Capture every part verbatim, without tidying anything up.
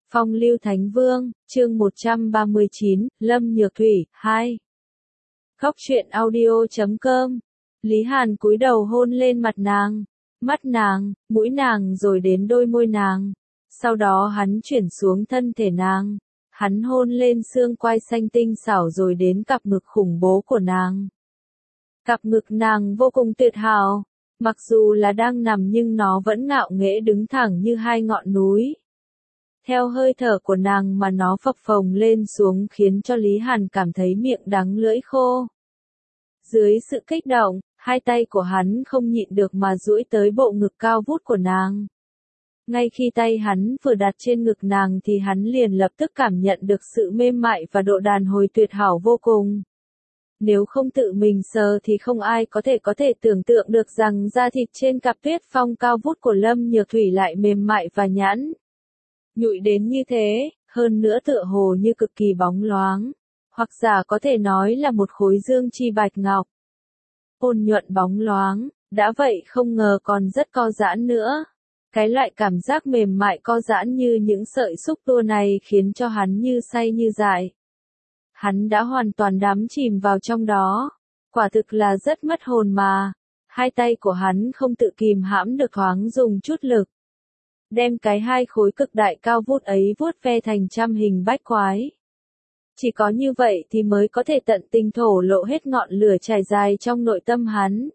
Phong lưu Thánh Vương, chương một trăm ba mươi chín, Lâm Nhược Thủy, hai. Khóc chuyện audio chấm com. Lý Hàn cúi đầu hôn lên mặt nàng, mắt nàng, mũi nàng rồi đến đôi môi nàng. Sau đó hắn chuyển xuống thân thể nàng. Hắn hôn lên xương quai xanh tinh xảo rồi đến cặp ngực khủng bố của nàng. Cặp ngực nàng vô cùng tuyệt hảo. Mặc dù là đang nằm nhưng nó vẫn ngạo nghễ đứng thẳng như hai ngọn núi. Theo hơi thở của nàng mà nó phập phồng lên xuống khiến cho Lý Hàn cảm thấy miệng đắng lưỡi khô. Dưới sự kích động, hai tay của hắn không nhịn được mà duỗi tới bộ ngực cao vút của nàng. Ngay khi tay hắn vừa đặt trên ngực nàng thì hắn liền lập tức cảm nhận được sự mềm mại và độ đàn hồi tuyệt hảo vô cùng. Nếu không tự mình sờ thì không ai có thể có thể tưởng tượng được rằng da thịt trên cặp tuyết phong cao vút của Lâm Nhược Thủy lại mềm mại và nhẵn nhụi đến như thế, hơn nữa tựa hồ như cực kỳ bóng loáng, hoặc giả có thể nói là một khối dương chi bạch ngọc. Ôn nhuận bóng loáng, đã vậy không ngờ còn rất co giãn nữa. Cái loại cảm giác mềm mại co giãn như những sợi xúc tua này khiến cho hắn như say như dại. Hắn đã hoàn toàn đắm chìm vào trong đó. Quả thực là rất mất hồn mà. Hai tay của hắn không tự kìm hãm được thoáng dùng chút lực. Đem cái hai khối cực đại cao vút ấy vuốt ve thành trăm hình bách quái. Chỉ có như vậy thì mới có thể tận tình thổ lộ hết ngọn lửa trải dài trong nội tâm hắn.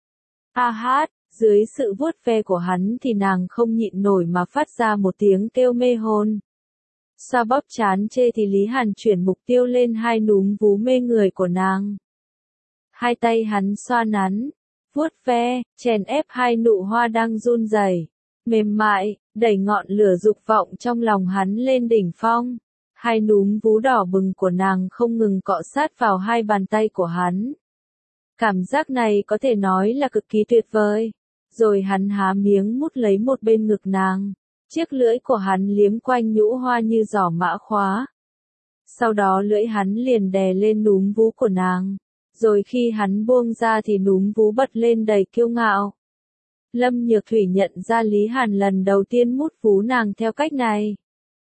A hát, dưới sự vuốt ve của hắn thì nàng không nhịn nổi mà phát ra một tiếng kêu mê hồn. Xoa bóp chán chê thì Lý Hàn chuyển mục tiêu lên hai núm vú mê người của nàng. Hai tay hắn xoa nắn, vuốt ve, chèn ép hai nụ hoa đang run rẩy, mềm mại, đẩy ngọn lửa dục vọng trong lòng hắn lên đỉnh phong. Hai núm vú đỏ bừng của nàng không ngừng cọ sát vào hai bàn tay của hắn. Cảm giác này có thể nói là cực kỳ tuyệt vời. Rồi hắn há miếng mút lấy một bên ngực nàng. Chiếc lưỡi của hắn liếm quanh nhũ hoa như giỏ mã khóa. Sau đó lưỡi hắn liền đè lên núm vú của nàng. Rồi khi hắn buông ra thì núm vú bật lên đầy kiêu ngạo. Lâm Nhược Thủy nhận ra Lý Hàn lần đầu tiên mút vú nàng theo cách này.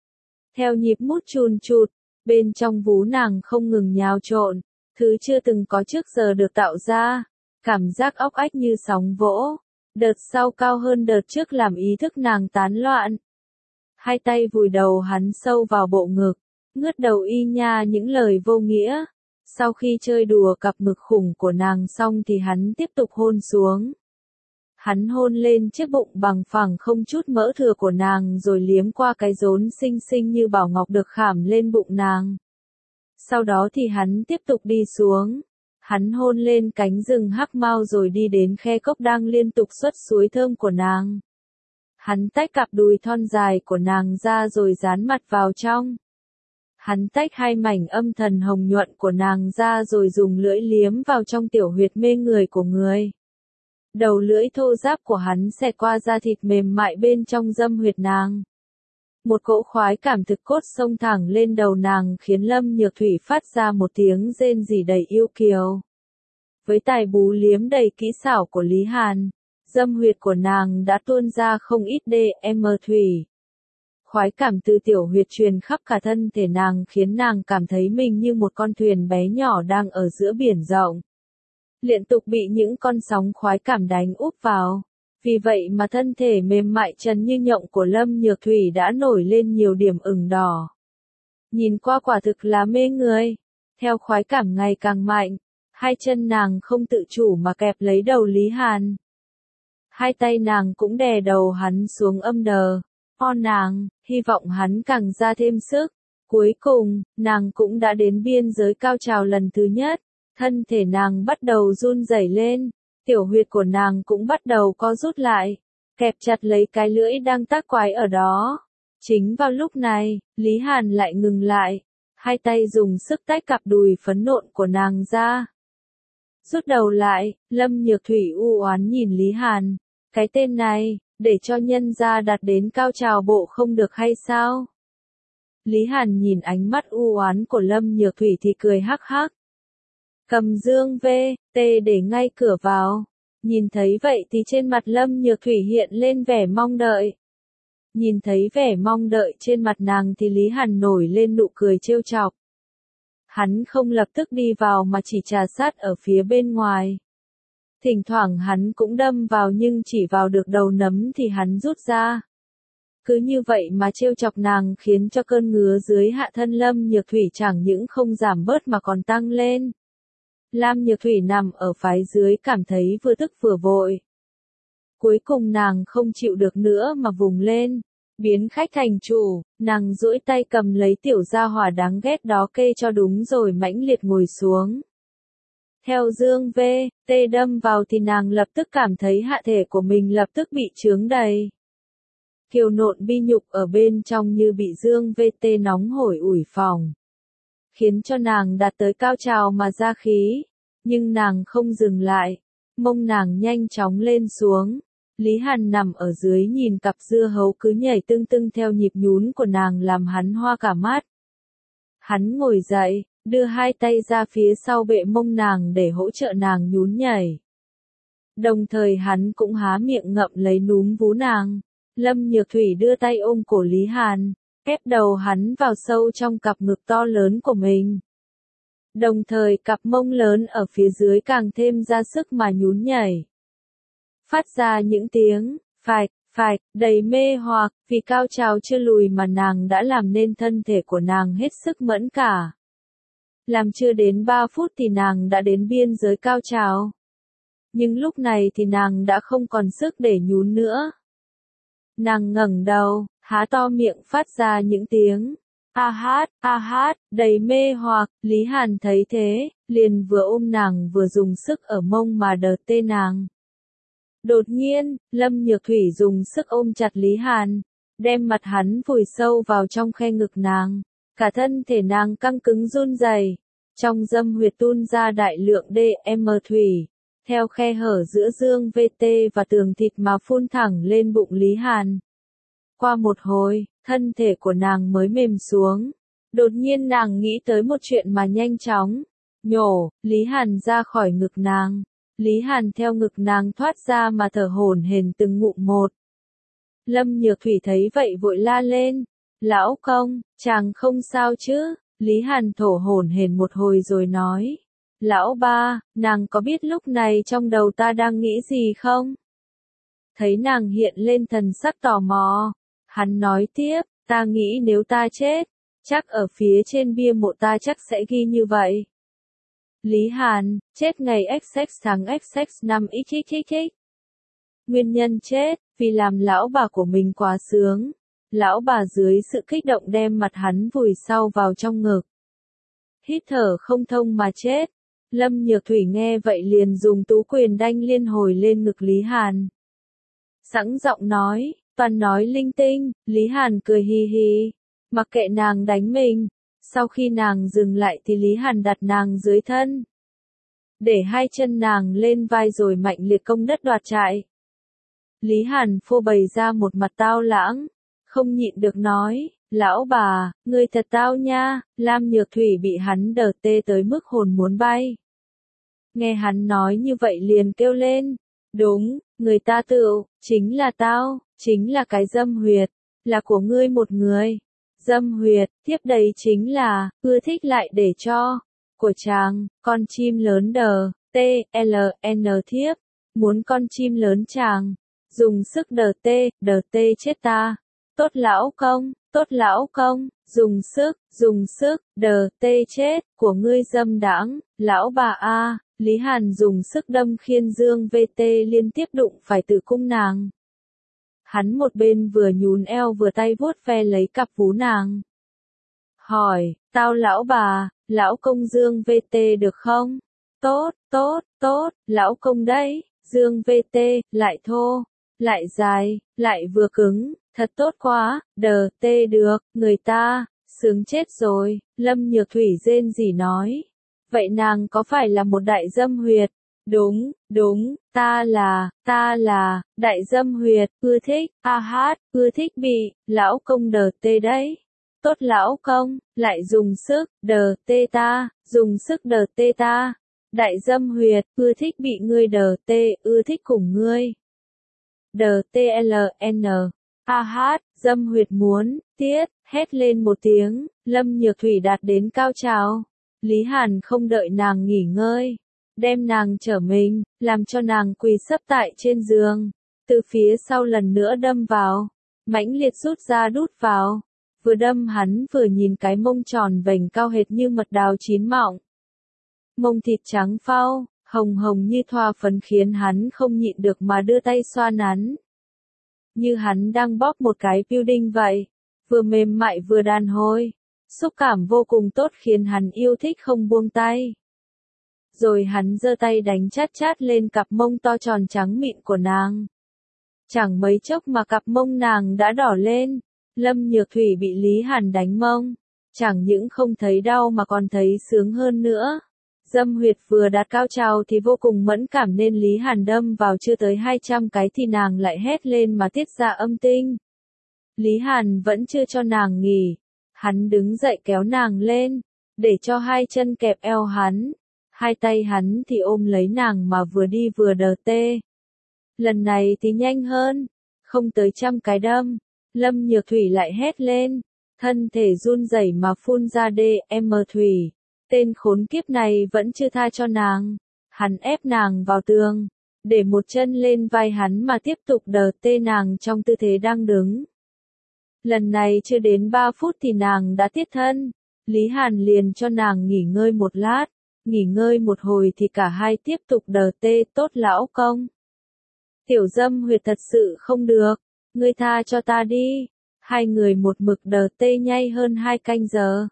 Theo nhịp mút chun chụt, bên trong vú nàng không ngừng nhào trộn, thứ chưa từng có trước giờ được tạo ra. Cảm giác óc ách như sóng vỗ. Đợt sau cao hơn đợt trước làm ý thức nàng tán loạn. Hai tay vùi đầu hắn sâu vào bộ ngực, ngước đầu y nha những lời vô nghĩa. Sau khi chơi đùa cặp ngực khủng của nàng xong thì hắn tiếp tục hôn xuống. Hắn hôn lên chiếc bụng bằng phẳng không chút mỡ thừa của nàng rồi liếm qua cái rốn xinh xinh như bảo ngọc được khảm lên bụng nàng. Sau đó thì hắn tiếp tục đi xuống. Hắn hôn lên cánh rừng hắc mau rồi đi đến khe cốc đang liên tục xuất suối thơm của nàng. Hắn tách cặp đùi thon dài của nàng ra rồi dán mặt vào trong. Hắn tách hai mảnh âm thần hồng nhuận của nàng ra rồi dùng lưỡi liếm vào trong tiểu huyệt mê người của người. Đầu lưỡi thô ráp của hắn xẹt qua da thịt mềm mại bên trong dâm huyệt nàng. Một cỗ khoái cảm thực cốt xông thẳng lên đầu nàng khiến Lâm Nhược Thủy phát ra một tiếng rên rỉ đầy yêu kiều. Với tài bú liếm đầy kỹ xảo của Lý Hàn, dâm huyệt của nàng đã tuôn ra không ít đê em thủy. Khoái cảm từ tiểu huyệt truyền khắp cả thân thể nàng khiến nàng cảm thấy mình như một con thuyền bé nhỏ đang ở giữa biển rộng. Liên tục bị những con sóng khoái cảm đánh úp vào. Vì vậy mà thân thể mềm mại trần như nhộng của Lâm Nhược Thủy đã nổi lên nhiều điểm ửng đỏ. Nhìn qua quả thực là mê người. Theo khoái cảm ngày càng mạnh, hai chân nàng không tự chủ mà kẹp lấy đầu Lý Hàn. Hai tay nàng cũng đè đầu hắn xuống âm đờ. O nàng, hy vọng hắn càng ra thêm sức. Cuối cùng, nàng cũng đã đến biên giới cao trào lần thứ nhất. Thân thể nàng bắt đầu run rẩy lên. Tiểu huyệt của nàng cũng bắt đầu co rút lại, kẹp chặt lấy cái lưỡi đang tác quái ở đó. Chính vào lúc này, Lý Hàn lại ngừng lại, hai tay dùng sức tách cặp đùi phấn nộn của nàng ra. Rút đầu lại, Lâm Nhược Thủy u oán nhìn Lý Hàn, cái tên này, để cho nhân gia đạt đến cao trào bộ không được hay sao? Lý Hàn nhìn ánh mắt u oán của Lâm Nhược Thủy thì cười hắc hắc. Cầm dương vê, tê để ngay cửa vào. Nhìn thấy vậy thì trên mặt Lâm Nhược Thủy hiện lên vẻ mong đợi. Nhìn thấy vẻ mong đợi trên mặt nàng thì Lý Hàn nổi lên nụ cười trêu chọc. Hắn không lập tức đi vào mà chỉ trà sát ở phía bên ngoài. Thỉnh thoảng hắn cũng đâm vào nhưng chỉ vào được đầu nấm thì hắn rút ra. Cứ như vậy mà trêu chọc nàng khiến cho cơn ngứa dưới hạ thân Lâm Nhược Thủy chẳng những không giảm bớt mà còn tăng lên. Lam Nhược Thủy nằm ở phái dưới cảm thấy vừa tức vừa vội. Cuối cùng nàng không chịu được nữa mà vùng lên, biến khách thành chủ, nàng duỗi tay cầm lấy tiểu gia hỏa đáng ghét đó kê cho đúng rồi mãnh liệt ngồi xuống. Theo dương vê tê đâm vào thì nàng lập tức cảm thấy hạ thể của mình lập tức bị chướng đầy. Kiều nộn bi nhục ở bên trong như bị dương vê tê nóng hổi ủi phồng, khiến cho nàng đạt tới cao trào mà ra khí, nhưng nàng không dừng lại, mông nàng nhanh chóng lên xuống. Lý Hàn nằm ở dưới nhìn cặp dưa hấu cứ nhảy tưng tưng theo nhịp nhún của nàng làm hắn hoa cả mắt. Hắn ngồi dậy, đưa hai tay ra phía sau bệ mông nàng để hỗ trợ nàng nhún nhảy. Đồng thời hắn cũng há miệng ngậm lấy núm vú nàng. Lâm Nhược Thủy đưa tay ôm cổ Lý Hàn, ép đầu hắn vào sâu trong cặp ngực to lớn của mình. Đồng thời cặp mông lớn ở phía dưới càng thêm ra sức mà nhún nhảy. Phát ra những tiếng, phạch, phạch, đầy mê hoặc, vì cao trào chưa lùi mà nàng đã làm nên thân thể của nàng hết sức mẫn cả. Làm chưa đến ba phút thì nàng đã đến biên giới cao trào. Nhưng lúc này thì nàng đã không còn sức để nhún nữa. Nàng ngẩng đầu, há to miệng phát ra những tiếng a hát, a hát, đầy mê hoặc. Lý Hàn thấy thế, liền vừa ôm nàng vừa dùng sức ở mông mà đợt tê nàng. Đột nhiên, Lâm Nhược Thủy dùng sức ôm chặt Lý Hàn, đem mặt hắn vùi sâu vào trong khe ngực nàng, cả thân thể nàng căng cứng run rẩy, trong dâm huyệt tuôn ra đại lượng đê em thủy, theo khe hở giữa dương vê tê và tường thịt mà phun thẳng lên bụng Lý Hàn. Qua một hồi, thân thể của nàng mới mềm xuống, đột nhiên nàng nghĩ tới một chuyện mà nhanh chóng nhổ Lý Hàn ra khỏi ngực nàng. Lý Hàn theo ngực nàng thoát ra mà thở hổn hển từng ngụm một. Lâm Nhược Thủy thấy vậy vội la lên, lão công, chàng không sao chứ? Lý Hàn thở hổn hển một hồi rồi nói, lão ba, nàng có biết lúc này trong đầu ta đang nghĩ gì không? Thấy nàng hiện lên thần sắc tò mò, hắn nói tiếp, ta nghĩ nếu ta chết, chắc ở phía trên bia mộ ta chắc sẽ ghi như vậy. Lý Hàn, chết ngày ích ích tháng ích ích năm ích ích ích ích. Nguyên nhân chết, vì làm lão bà của mình quá sướng. Lão bà dưới sự kích động đem mặt hắn vùi sau vào trong ngực. Hít thở không thông mà chết. Lâm Nhược Thủy nghe vậy liền dùng tú quyền đanh liên hồi lên ngực Lý Hàn. Sẵn giọng nói, toàn nói linh tinh. Lý Hàn cười hi hi, mặc kệ nàng đánh mình. Sau khi nàng dừng lại thì Lý Hàn đặt nàng dưới thân, để hai chân nàng lên vai rồi mạnh liệt công đất đoạt trại. Lý Hàn phô bày ra một mặt tao lãng, không nhịn được nói, lão bà, ngươi thật tao nha. Lam Nhược Thủy bị hắn đờ tê tới mức hồn muốn bay. Nghe hắn nói như vậy liền kêu lên, đúng, người ta tựu, chính là tao, chính là cái dâm huyệt, là của ngươi một người. Dâm huyệt, tiếp đấy chính là, ưa thích lại để cho, của chàng, con chim lớn đờ, T, L, N thiếp, muốn con chim lớn chàng, dùng sức đờ tê, đờ tê chết ta. Tốt lão công, tốt lão công, dùng sức, dùng sức, đờ tê chết, của ngươi dâm đãng, lão bà a. Lý Hàn dùng sức đâm khiên dương vê tê liên tiếp đụng phải tử cung nàng. Hắn một bên vừa nhún eo vừa tay vuốt ve lấy cặp vú nàng. Hỏi, tao lão bà, lão công dương vê tê được không? Tốt, tốt, tốt, lão công đấy, dương vê tê, lại thô, lại dài, lại vừa cứng, thật tốt quá, đờ tê được, người ta, sướng chết rồi. Lâm Nhược Thủy rên rỉ nói. Vậy nàng có phải là một đại dâm huyệt? Đúng, đúng, ta là, ta là, đại dâm huyệt, ưa thích, a hát, ưa thích bị, lão công đờ tê đấy. Tốt lão công, lại dùng sức, đờ tê ta, dùng sức đờ tê ta. Đại dâm huyệt, ưa thích bị ngươi đờ tê, ưa thích cùng ngươi. Đờ tê lờ en. A hát, Dâm Huyệt muốn, tiết, hét lên một tiếng, Lâm Nhược Thủy đạt đến cao trào. Lý Hàn không đợi nàng nghỉ ngơi, đem nàng trở mình, làm cho nàng quỳ sấp tại trên giường, từ phía sau lần nữa đâm vào, mãnh liệt rút ra đút vào, vừa đâm hắn vừa nhìn cái mông tròn vành cao hệt như mật đào chín mọng. Mông thịt trắng phau, hồng hồng như thoa phấn khiến hắn không nhịn được mà đưa tay xoa nắn. Như hắn đang bóp một cái pudding vậy, vừa mềm mại vừa đàn hồi, xúc cảm vô cùng tốt khiến hắn yêu thích không buông tay. Rồi hắn giơ tay đánh chát chát lên cặp mông to tròn trắng mịn của nàng. Chẳng mấy chốc mà cặp mông nàng đã đỏ lên, Lâm Nhược Thủy bị Lý Hàn đánh mông, chẳng những không thấy đau mà còn thấy sướng hơn nữa. Dâm huyệt vừa đạt cao trào thì vô cùng mẫn cảm nên Lý Hàn đâm vào chưa tới hai trăm cái thì nàng lại hét lên mà tiết ra âm tinh. Lý Hàn vẫn chưa cho nàng nghỉ, hắn đứng dậy kéo nàng lên, để cho hai chân kẹp eo hắn, hai tay hắn thì ôm lấy nàng mà vừa đi vừa đờ tê. Lần này thì nhanh hơn, không tới trăm cái đâm, Lâm Nhược Thủy lại hét lên, thân thể run rẩy mà phun ra đê em Thủy. Tên khốn kiếp này vẫn chưa tha cho nàng, hắn ép nàng vào tường, để một chân lên vai hắn mà tiếp tục đờ tê nàng trong tư thế đang đứng. Lần này chưa đến ba phút thì nàng đã tiết thân, Lý Hàn liền cho nàng nghỉ ngơi một lát, nghỉ ngơi một hồi thì cả hai tiếp tục đờ tê. Tốt lão công. Tiểu Dâm Huyệt thật sự không được, ngươi tha cho ta đi. Hai người một mực đờ tê nhay hơn hai canh giờ.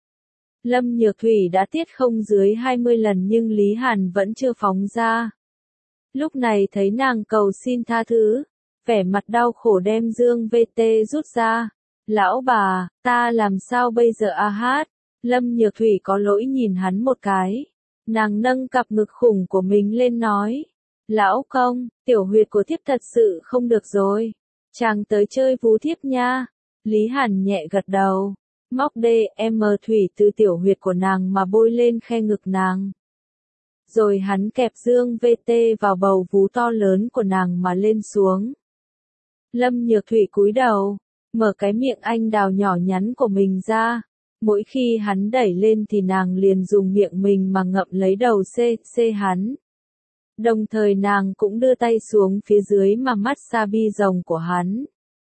Lâm Nhược Thủy đã tiết không dưới hai mươi lần nhưng Lý Hàn vẫn chưa phóng ra. Lúc này thấy nàng cầu xin tha thứ, vẻ mặt đau khổ đem dương vê tê rút ra. Lão bà, ta làm sao bây giờ a hát? Lâm Nhược Thủy có lỗi nhìn hắn một cái. Nàng nâng cặp ngực khủng của mình lên nói. Lão công, tiểu huyệt của thiếp thật sự không được rồi. Chàng tới chơi vú thiếp nha. Lý Hàn nhẹ gật đầu. Móc đê em Thủy từ tiểu huyệt của nàng mà bôi lên khe ngực nàng. Rồi hắn kẹp dương vê tê vào bầu vú to lớn của nàng mà lên xuống. Lâm Nhược Thủy cúi đầu, mở cái miệng anh đào nhỏ nhắn của mình ra. Mỗi khi hắn đẩy lên thì nàng liền dùng miệng mình mà ngậm lấy đầu xê xê hắn. Đồng thời nàng cũng đưa tay xuống phía dưới mà massage bi rồng của hắn.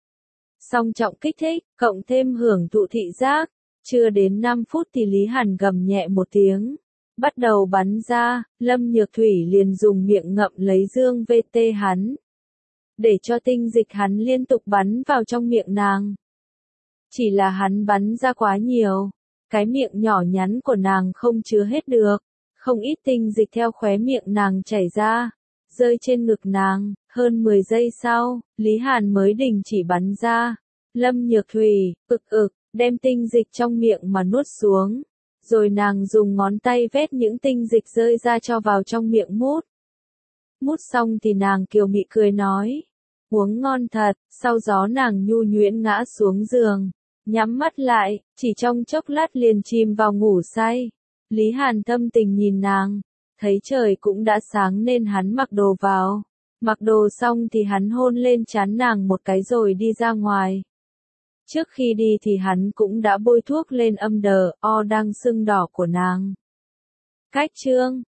Song trọng kích thích, cộng thêm hưởng thụ thị giác, chưa đến năm phút thì Lý Hàn gầm nhẹ một tiếng. Bắt đầu bắn ra, Lâm Nhược Thủy liền dùng miệng ngậm lấy dương vê tê hắn. Để cho tinh dịch hắn liên tục bắn vào trong miệng nàng. Chỉ là hắn bắn ra quá nhiều, cái miệng nhỏ nhắn của nàng không chứa hết được, không ít tinh dịch theo khóe miệng nàng chảy ra, rơi trên ngực nàng. Hơn mười giây sau, Lý Hàn mới đình chỉ bắn ra. Lâm Nhược Thủy, ực ực, đem tinh dịch trong miệng mà nuốt xuống. Rồi nàng dùng ngón tay vét những tinh dịch rơi ra cho vào trong miệng mút. Mút xong thì nàng kiều mị cười nói. Uống ngon thật, sau đó nàng nhu nhuyễn ngã xuống giường. Nhắm mắt lại, chỉ trong chốc lát liền chìm vào ngủ say. Lý Hàn thâm tình nhìn nàng, thấy trời cũng đã sáng nên hắn mặc đồ vào. Mặc đồ xong thì hắn hôn lên trán nàng một cái rồi đi ra ngoài. Trước khi đi thì hắn cũng đã bôi thuốc lên âm đờ, o đang sưng đỏ của nàng. Cách chương